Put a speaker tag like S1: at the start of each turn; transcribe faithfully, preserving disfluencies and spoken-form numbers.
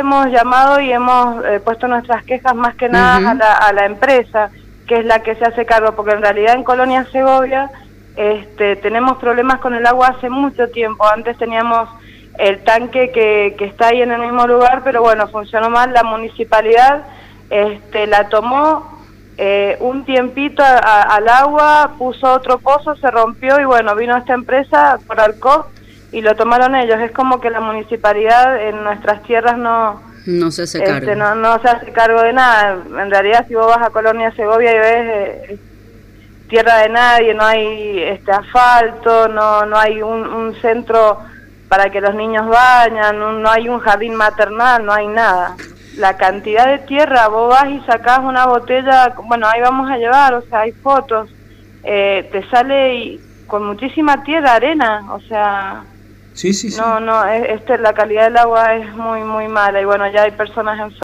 S1: hemos llamado y hemos eh, puesto nuestras quejas más que nada uh-huh. a, la, a la empresa, que es la que se hace cargo, porque en realidad en Colonia Segovia este, tenemos problemas con el agua hace mucho tiempo. Antes teníamos el tanque que, que está ahí en el mismo lugar, pero bueno, funcionó mal. La municipalidad este, la tomó eh, un tiempito a, a, al agua, puso otro pozo, se rompió y bueno, vino esta empresa por Alcoz y lo tomaron ellos. Es como que la municipalidad en nuestras tierras no
S2: no se hace cargo,
S1: este, no, no se hace cargo de nada. En realidad, si vos vas a Colonia Segovia y ves eh, tierra de nadie, no hay este asfalto, no no hay un, un centro para que los niños bañan, no, no hay un jardín maternal, no hay nada. La cantidad de tierra, vos vas y sacás una botella, bueno, ahí vamos a llevar, o sea, hay fotos, eh, te sale y, con muchísima tierra, arena, o sea...
S3: Sí, sí, sí.
S1: No, no, es, este, la calidad del agua es muy, muy mala y bueno, ya hay personas enfermas.